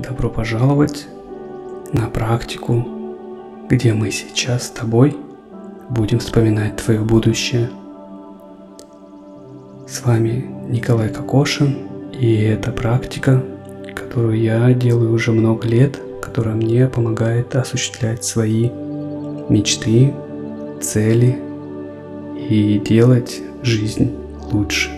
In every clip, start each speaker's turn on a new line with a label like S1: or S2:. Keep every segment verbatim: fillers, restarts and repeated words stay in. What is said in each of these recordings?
S1: Добро пожаловать на практику, где мы сейчас с тобой будем вспоминать твое будущее. С вами Николай Кокошин, и это практика, которую я делаю уже много лет, которая мне помогает осуществлять свои мечты, цели и делать жизнь лучше.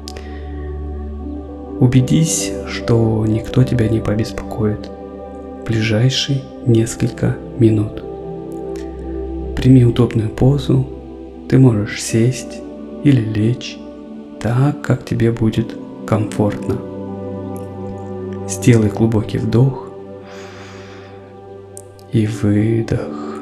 S1: Убедись, что никто тебя не побеспокоит в ближайшие несколько минут. Прими удобную позу, ты можешь сесть или лечь так, как тебе будет комфортно. Сделай глубокий вдох и выдох.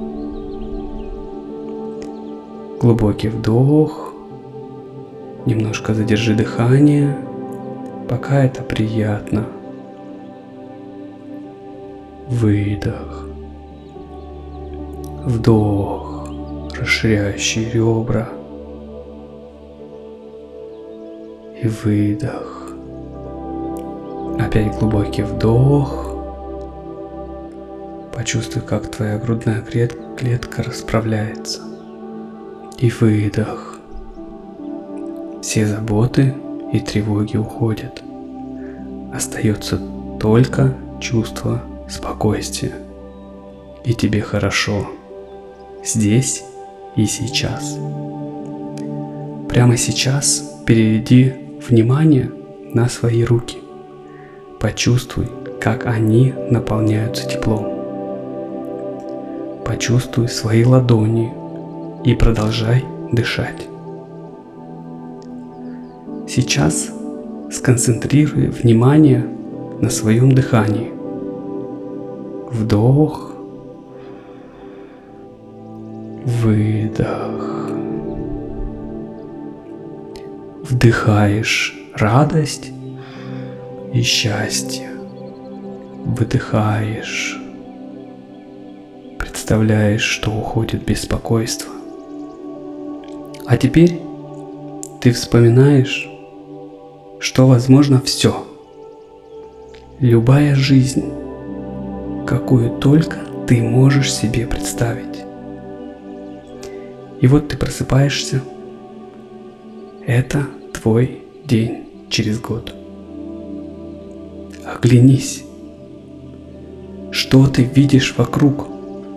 S1: Глубокий вдох, немножко задержи дыхание, пока это приятно. Выдох. Вдох, расширяющий ребра. И выдох. Опять глубокий вдох. Почувствуй, как твоя грудная клетка расправляется. И выдох. Все заботы и тревоги уходят. Остается только чувство спокойствия. И тебе хорошо. Здесь и сейчас. Прямо сейчас переведи внимание на свои руки. Почувствуй, как они наполняются теплом. Почувствуй свои ладони и продолжай дышать. Сейчас сконцентрируй внимание на своем дыхании. Вдох, выдох. Вдыхаешь радость и счастье. Выдыхаешь. Представляешь, что уходит беспокойство. А теперь ты вспоминаешь, что возможно все. Любая жизнь, какую только ты можешь себе представить. И вот ты просыпаешься. Это твой день через год. Оглянись. Что ты видишь вокруг?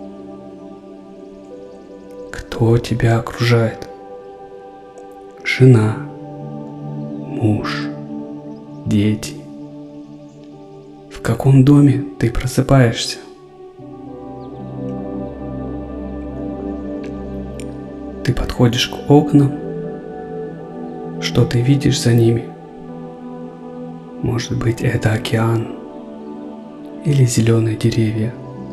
S1: Кто тебя окружает? Жена, муж, дети. В каком доме ты просыпаешься? Ты подходишь к окнам. Что ты видишь за ними? Может быть, это океан или зеленые деревья.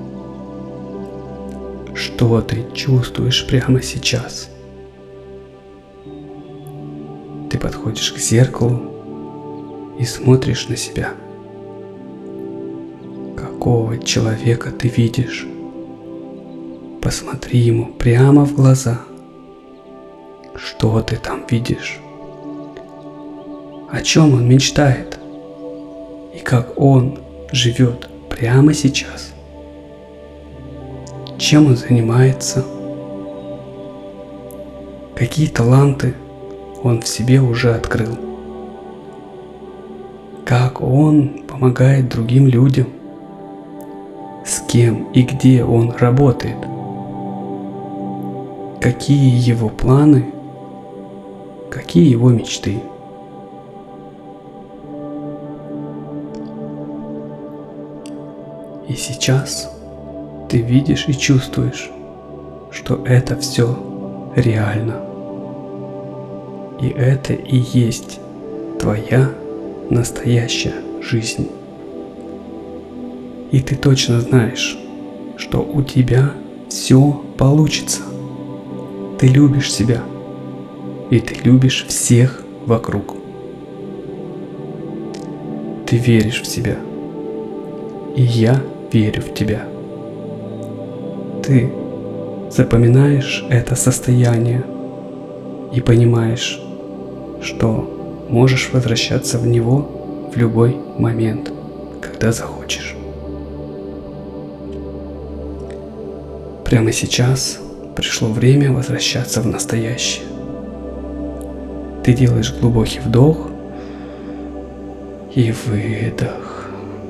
S1: Что ты чувствуешь прямо сейчас? Ты подходишь к зеркалу и смотришь на себя. Какого человека ты видишь? Посмотри ему прямо в глаза. Что ты там видишь? О чем он мечтает? И как он живет прямо сейчас? Чем он занимается? Какие таланты он в себе уже открыл? Как он помогает другим людям? С кем и где он работает? Какие его планы? Какие его мечты? И сейчас ты видишь и чувствуешь, что это все реально. И это и есть твоя настоящая жизнь. И ты точно знаешь, что у тебя все получится. Ты любишь себя, и ты любишь всех вокруг. Ты веришь в себя, и я верю в тебя. Ты запоминаешь это состояние и понимаешь, что можешь возвращаться в него в любой момент, когда захочешь. Прямо сейчас пришло время возвращаться в настоящее. Ты делаешь глубокий вдох и выдох.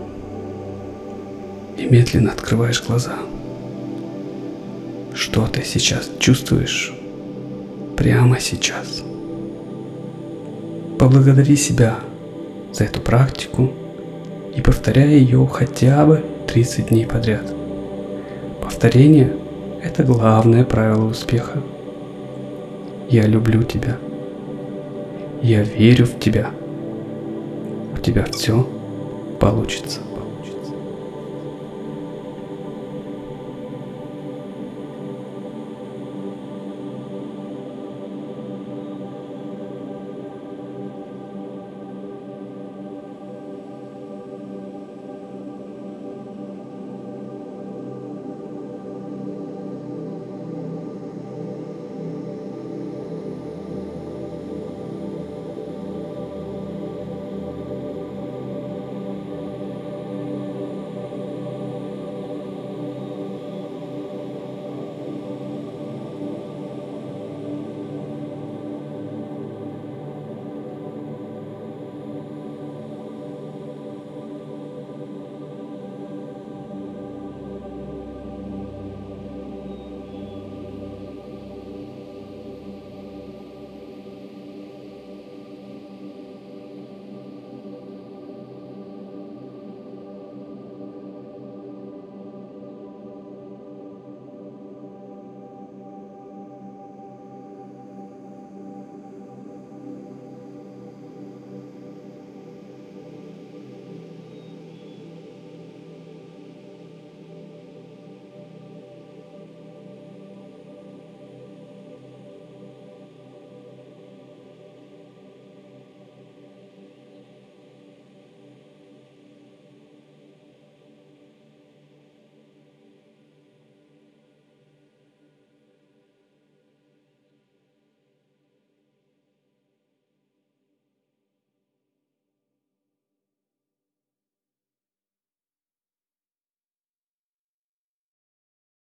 S1: И медленно открываешь глаза. Что ты сейчас чувствуешь прямо сейчас? Поблагодари себя за эту практику и повторяй ее хотя бы тридцать дней подряд. Повторение – это главное правило успеха. Я люблю тебя. Я верю в тебя. У тебя все получится.